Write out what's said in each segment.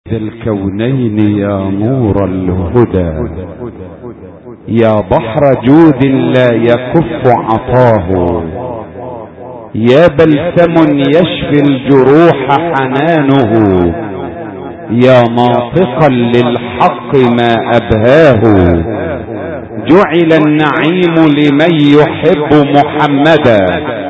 سيد الكونين يا نور الهدى، يا بحر جود لا يكف عطاه، يا بلسم يشفي الجروح حنانه، يا ناطقا للحق ما أبهاه. جعل النعيم لمن يحب محمدا،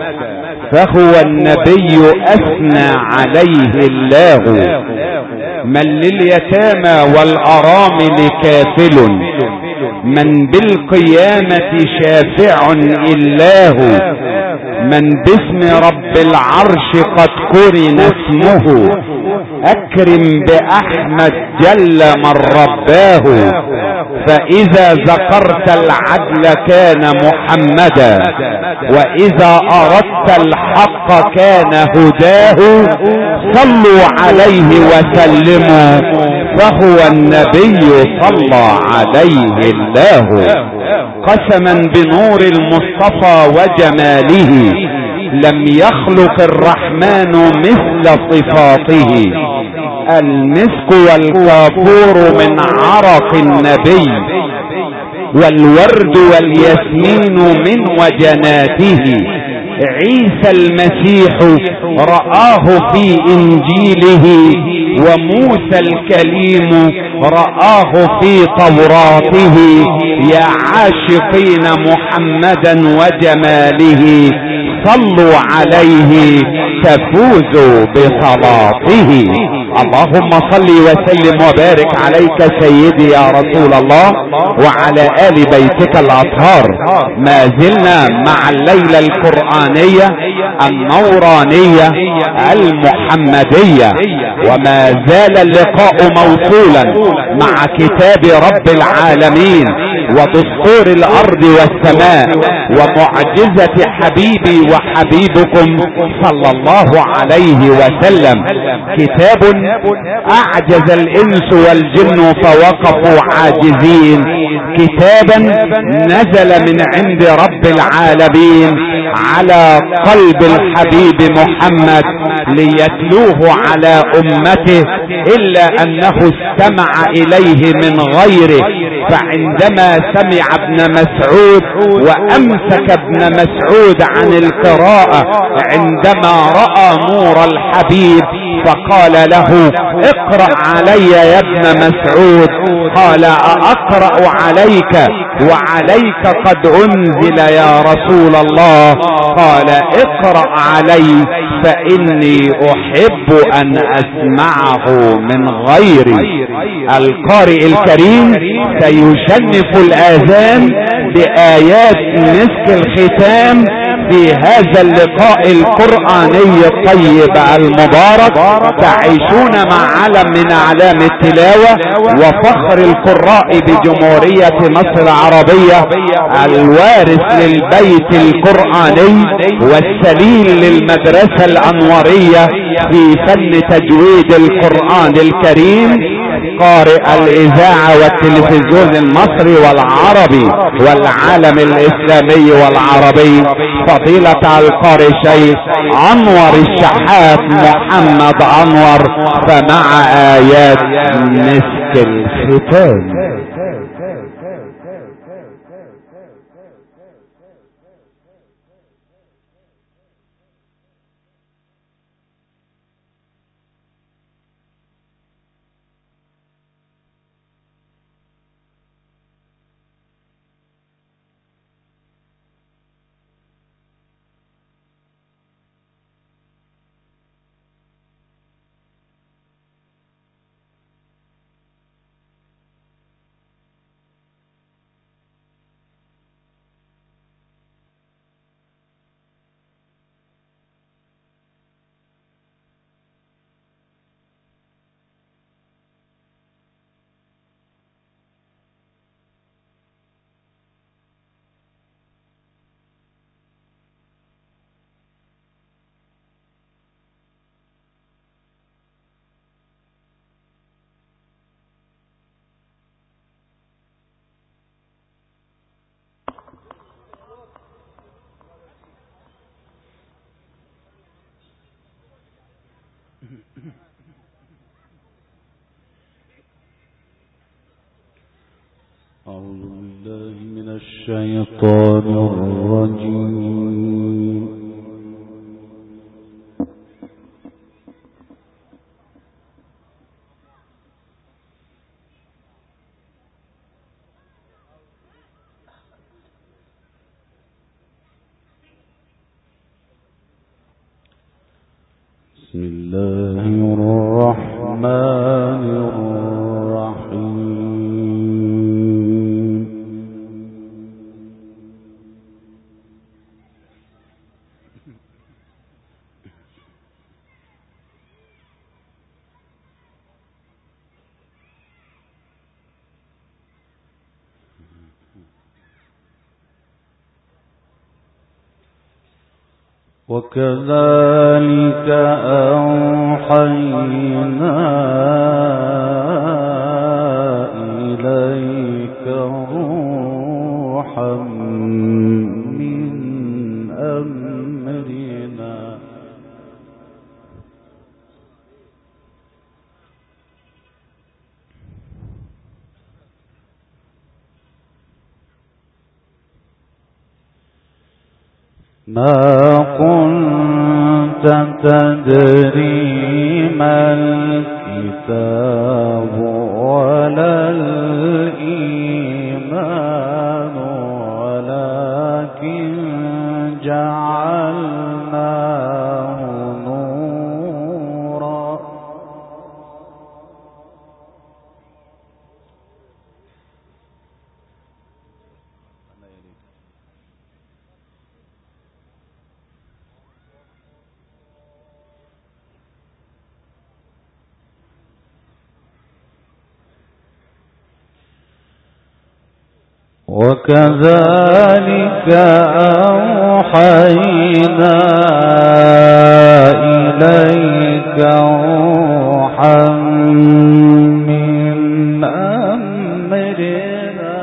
فهو النبي أثنى عليه الله. من لليتامى والأرامل كافل، من بالقيامة شافع إله، من باسم رب العرش قد قرن اسمه، أكرم بأحمد جل من رباه. فإذا ذكرت العدل كان محمدا، وإذا أردت الحق كان هداه. صلوا عليه وسلموا، فهو النبي صلى عليه الله. قسما بنور المصطفى وجماله، لم يخلق الرحمن مثل صفاته. المسك والكافور من عرق النبي، والورد والياسمين من وجناته. عيسى المسيح رآه في إنجيله، وموسى الكليم رآه في توراته. يا عاشقين محمدا وجماله، صلوا عليه تفوزوا بصلاته. اللهم صل وسلم وبارك عليك سيدي يا رسول الله، وعلى آل بيتك الأطهار. ما زلنا مع الليلة القرآنية النورانية المحمدية، وما زال اللقاء موصولا مع كتاب رب العالمين ودستور الأرض والسماء ومعجزة حبيبي وحبيبكم صلى الله عليه وسلم. كتاب أعجز الإنس والجن فوقفوا عاجزين، كتابا نزل من عند رب العالمين على قلب الحبيب محمد ليتلوه على أمته، إلا أنه استمع إليه من غيره. فعندما سمع ابن مسعود وأمسك ابن مسعود عن القراءة عندما رأى نور الحبيب، فقال له: اقرأ علي يا ابن مسعود. قال: أقرأ عليك وعليك قد أنزل يا رسول الله. قال: اقرأ علي فإني أحب أن أسمعه من غيري. القارئ الكريم سيشنف الآذان بآيات مسك الختام في هذا اللقاء القرآني الطيب المبارك. تعيشون مع علم من أعلام التلاوة وفخر القراء بجمهورية مصر العربية، الوارث للبيت القرآني والسليل للمدرسة الأنورية في فن تجويد القرآن الكريم. قارئ الإذاعة والتلفزيون المصري والعربي والعالم الإسلامي والعربي، فضيلة القارئ الشيخ أنور الشحات محمد أنور، فمع آيات مسك الختام. الشيطان الرجيم. بسم الله الرحمن الرحيم. وكذلك أوحينا إليك روحا من أمرنا ما كنت تدري ما الكتاب ولا الإيمان ولكن جعلناه نورا وكذلك أوحينا إليك روحا من أمرنا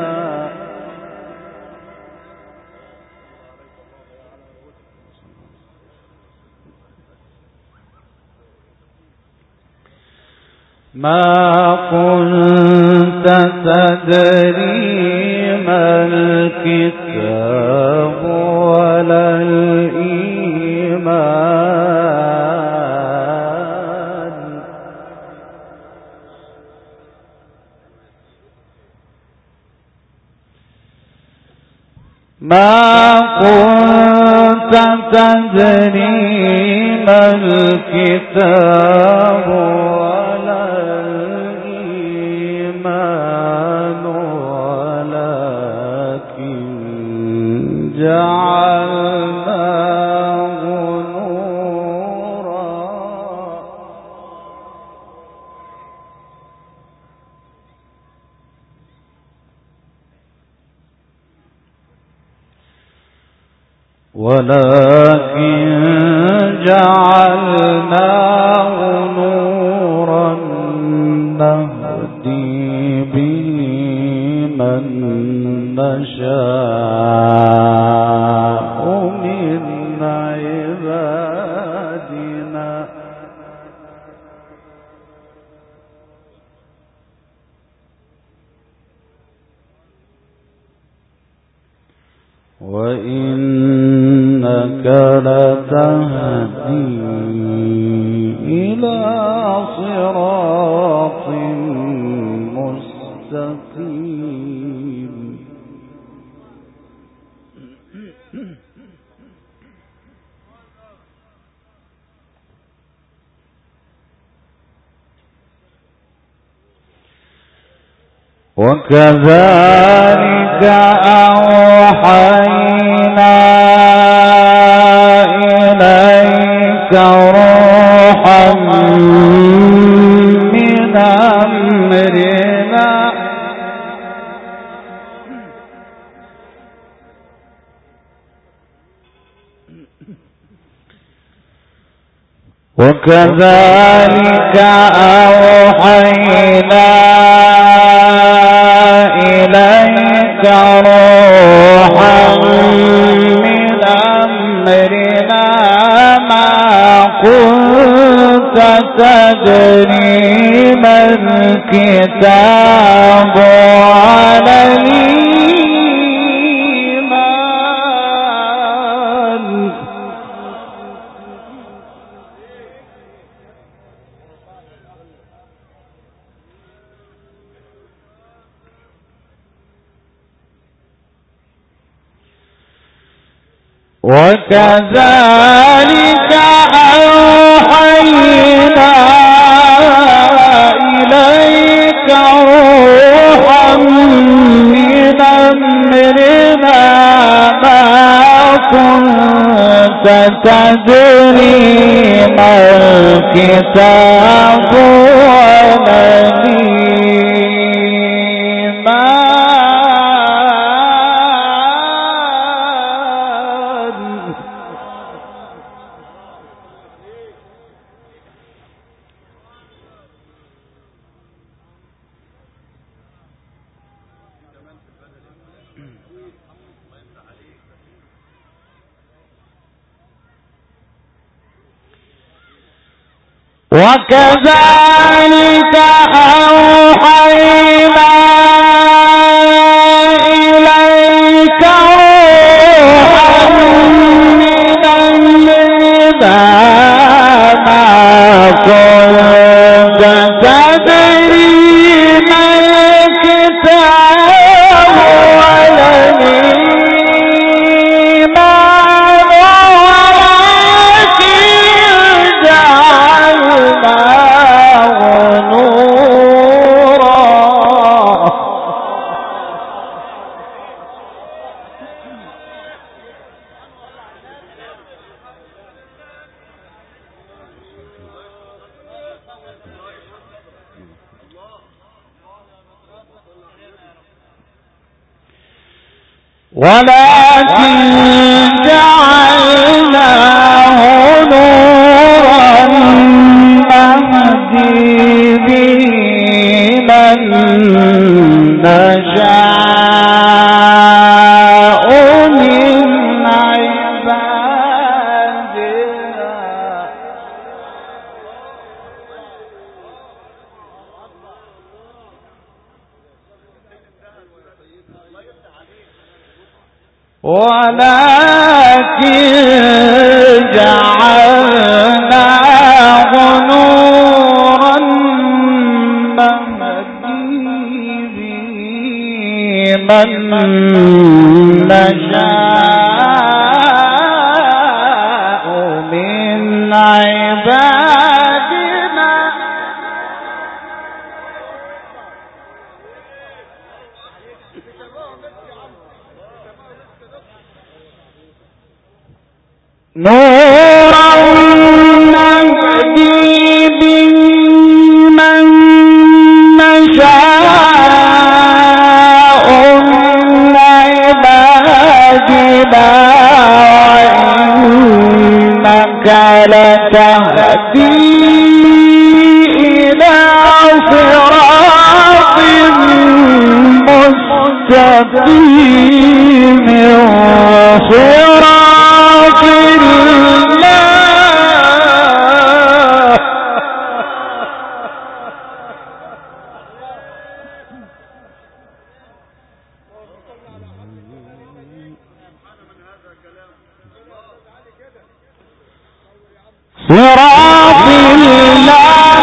ما كنت تدري ما الكتاب ولا الإيمان ما كنت تدري ما الكتاب ولا الإيمان ولكن جعلناه نورا نهدي به من نشاء من عبادنا وإنك لتهدي إلى صراط مستقيم وكذلك أوحينا إليك روحا من أمرنا وكذلك أوحينا إليك روحا من أمرنا ما كنت تدري ما الكتاب ولا وكذلك أوحينا إليك روحا من أمرنا ما كنت تدري ما الكتاب ولا وكذلك أوحينا إليك روحا من أمرنا ما كنت تدري ما الكتاب ولا الإيمان ولكن جعلناه نورا نهدي به من نشاء من عبادنا ولكن جعلناه نورا نهدي به من نشاء من عبادنا نورا نهدي به من نشاء من عبادنا وإنك لتهدي إلى صراط مستقيم صراط صراط الله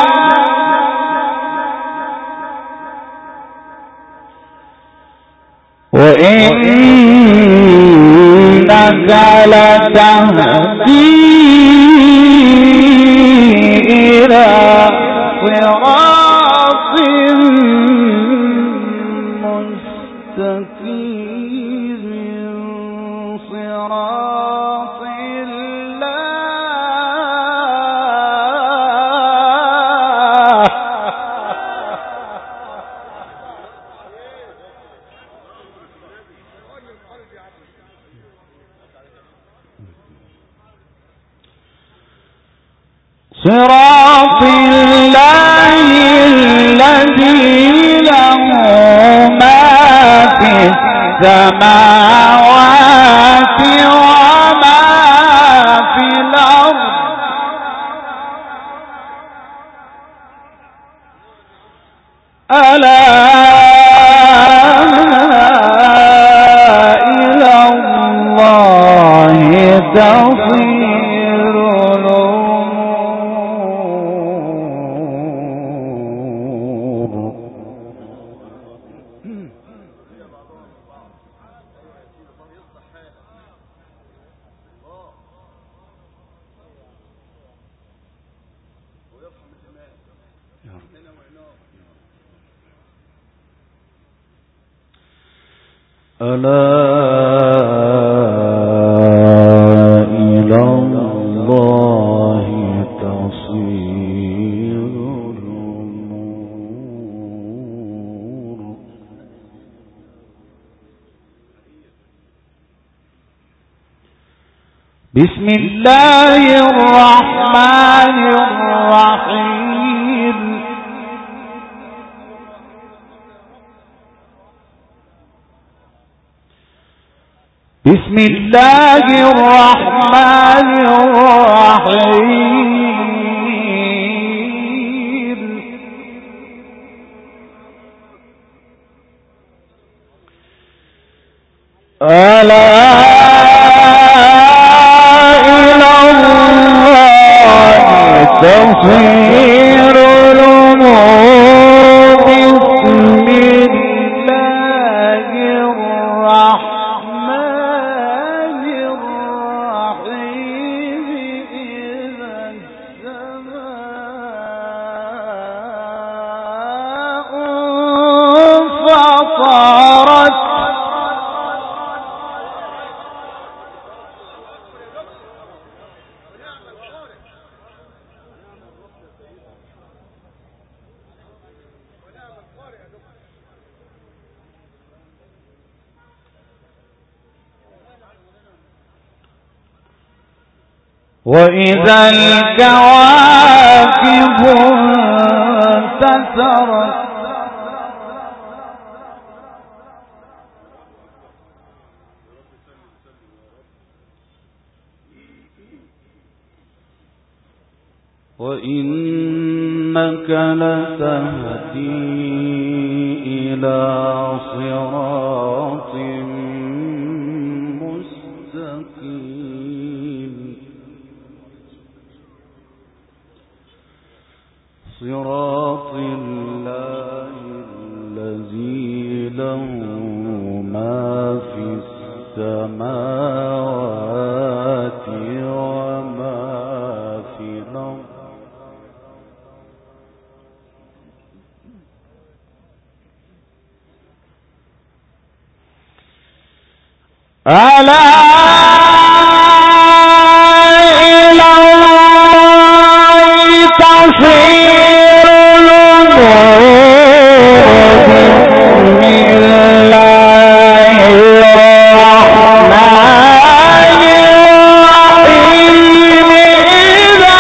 وإنك لتهدي إلى صراط مستقيم صراط صراط الله الذي له ما في السماوات وما في الأرض ألا إلى الله تصير ألا إلى الله تصير الأمور. بسم الله الرحمن الرحيم. بسم الله الرحمن الرحيم. ألا إلى الله تصير الأمور. بسم الله الرحمن الرحيم. إذا السماء انفطرت. وإذا الكواكب انتثرت. وإنك لتهدي إلى صراط مستقيم. صراط الله الذي له ما في السماوات وما في الأرض. ألا إلى الله تصير الأمور. بسم الله الرحمن الرحيم. إذا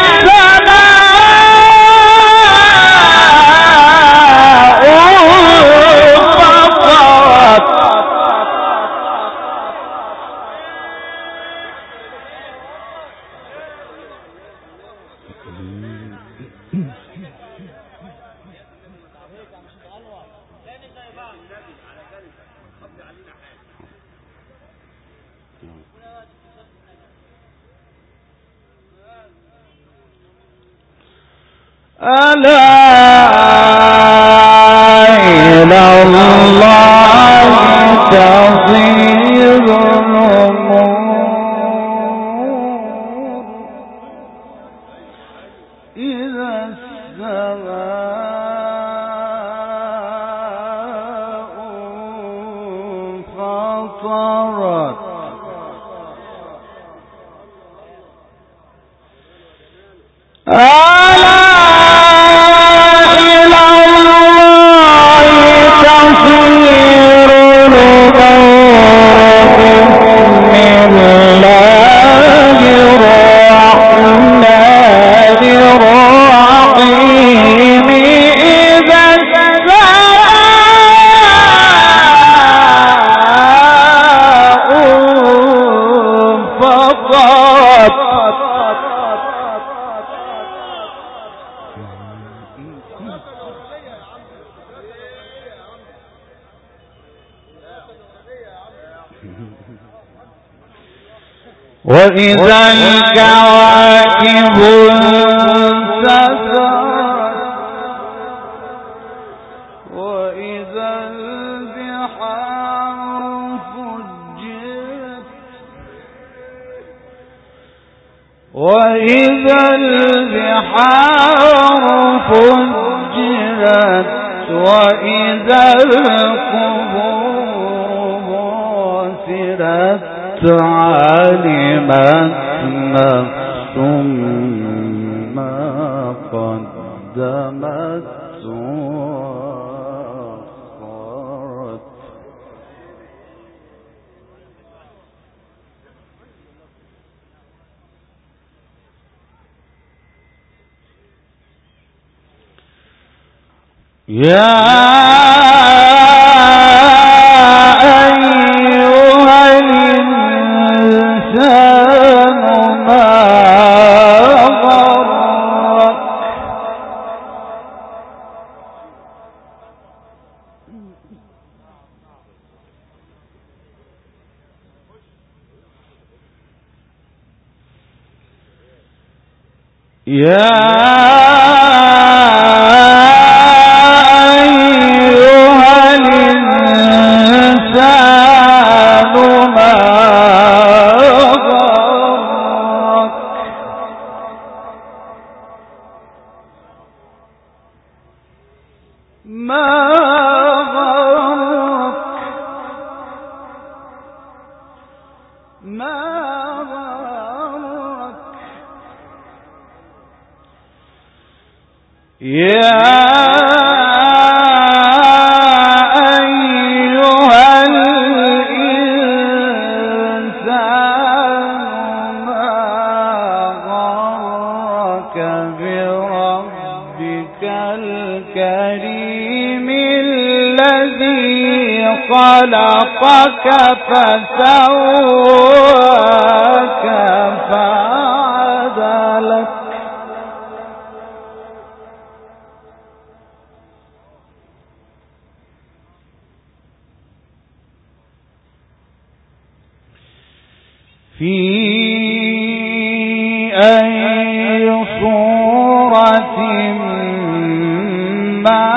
السماء انفطرت. ألا إلى الله تصير الأمور. إذا السماء انفطرت. وإذا الكواكب انتثرت. وإذا البحار فجرت. وإذا البحار فجرت. وإذا القبور علمت نفس ما قدمت وأخرت. خلقك فسواك فعدلك. في أي صورة ما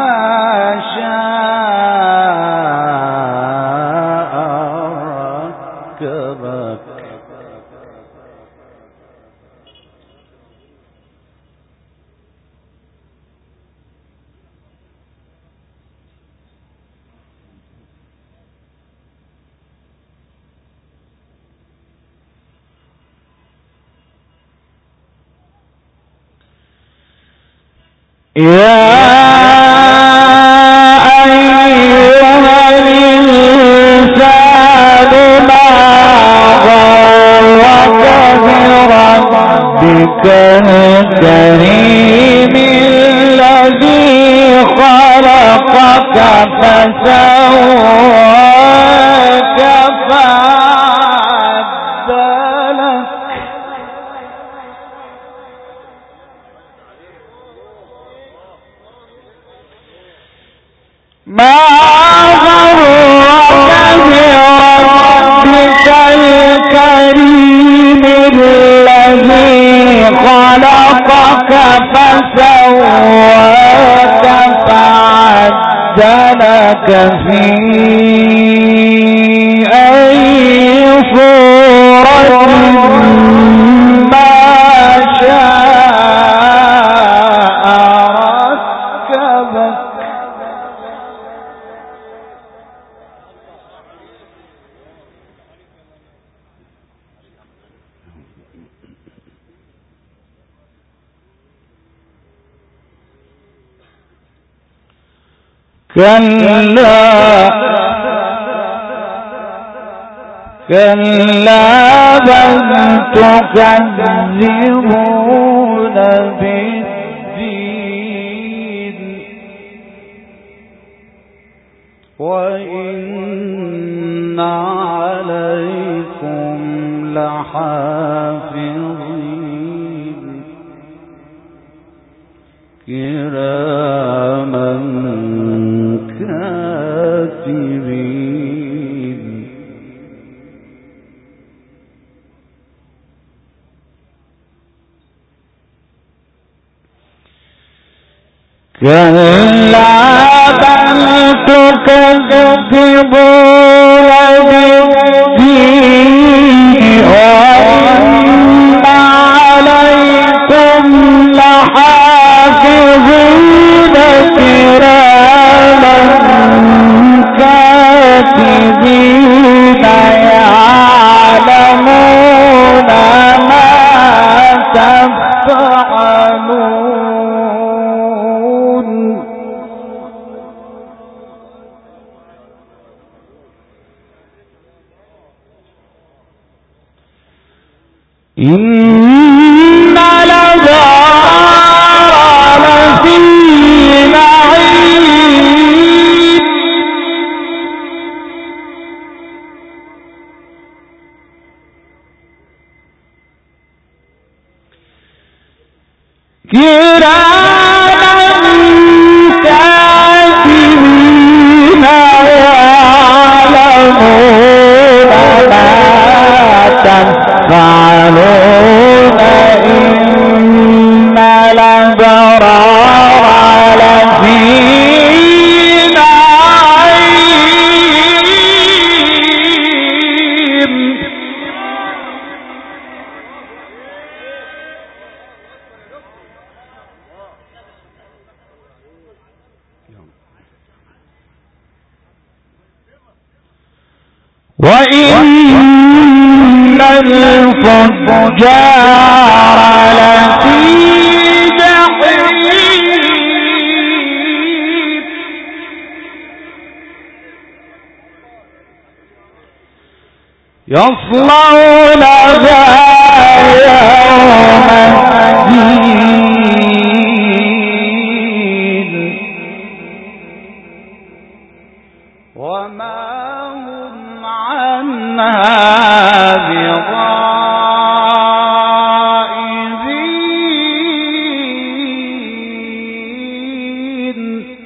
يا أيها الإنسان ما غرك بربك الكريم الذي خلقك فسواك فعدلك. ما غرك بربك الكريم الذي خلقك فسواك فعدلك في أي صورة ما شاء ركبك. كلا بل تكذبون بالدين وإن عليكم لحافظين كراما كاتبين. كلا بل تكذبون بالدين وإن عليكم لحافظين كراما كاتبين يعلمون إن الأبرار لفي نعيم كراما كاتبين يعلمون ما تفعلون إن الأبرار لفي نعيم وإن الفجار لفي جحيم يصلونها يوم الدين وما هم عنها بغائبين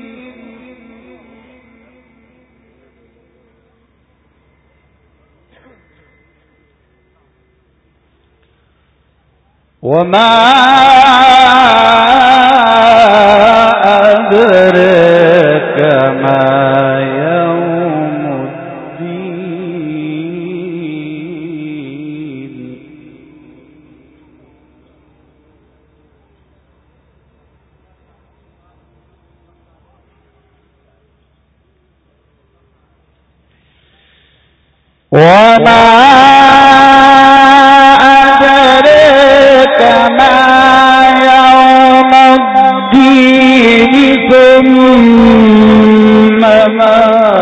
وما أدرك ما يوم الدين وما أدرك ما يوم الدين ثم ما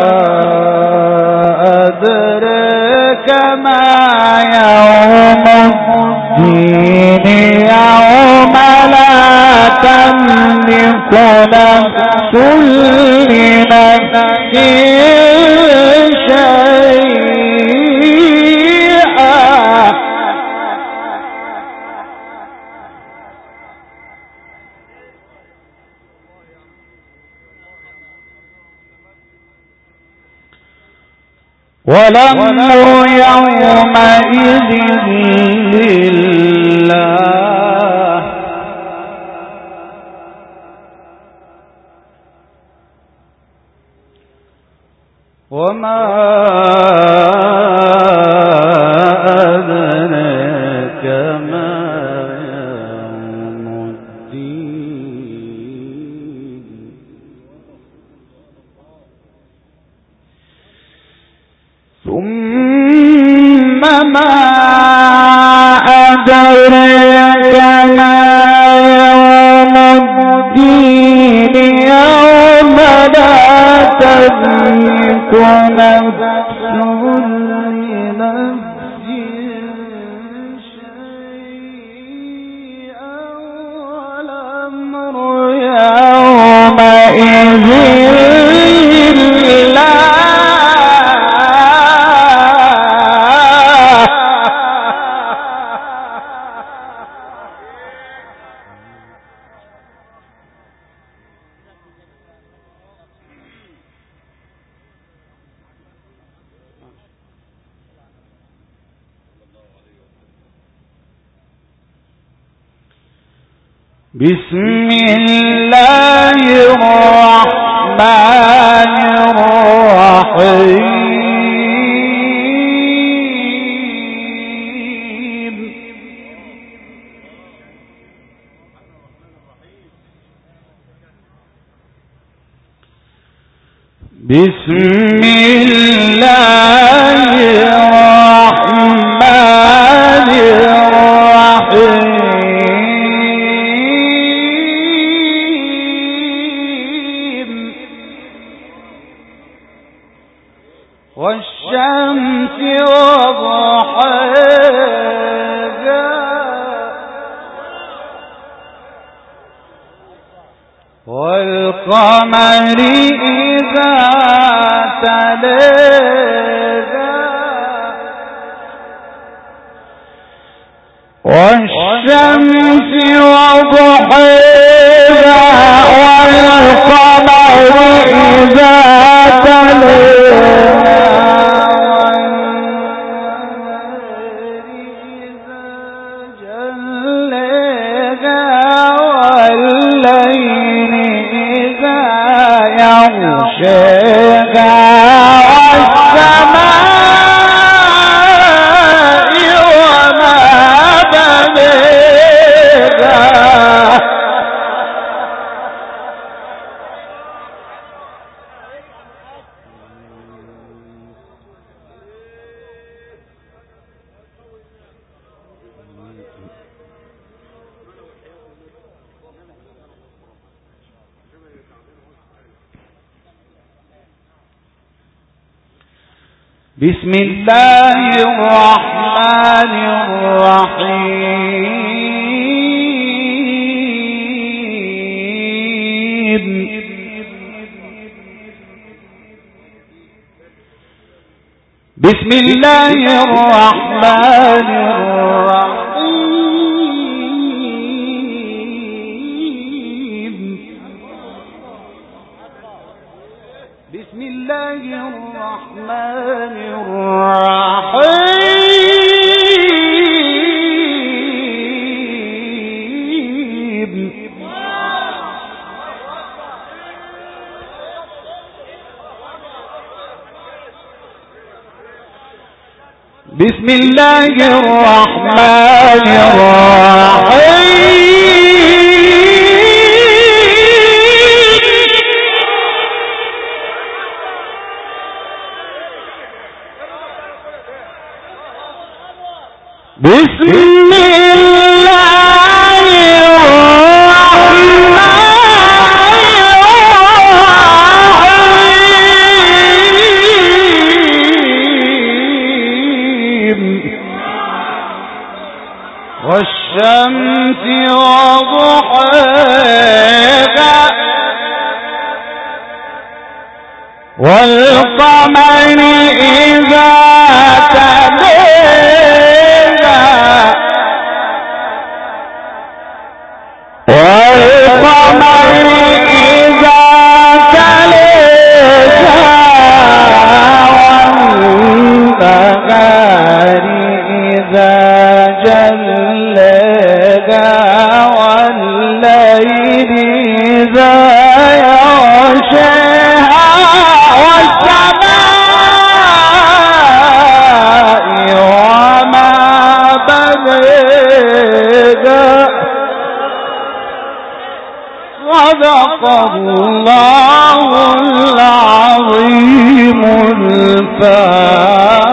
أدرك ما يوم الدين يوم لا تملك نفس لنفس والأمر يومئذ لله وما أدرك ما يوم الدين ثم ما أدرك ما يوم الدين يوم لا تملك نفس لنفس شيئا والأمر يومئذ بسم الله الرحمن الرحيم بسم الله الرحمن الرحيم والشمس وضحاها والقمر إذا تلاها والشمس وضحيها والقمر إذا تلاها والليل إذا يغشاها والسماء وما بنيها بسم الله الرحمن الرحيم بسم الله الرحمن الرحيم بسم الله الرحمن الرحيم بسم الله الرحمن الرحيم بسم الله الرحمن الرحيم والشمس وضحاها والقمر إذا تلاها والقمر إذا تلاها والنهار إذا جلاها والليل إذا يغشاها والسماء وما بنيها صدق الله العظيم الفاتح.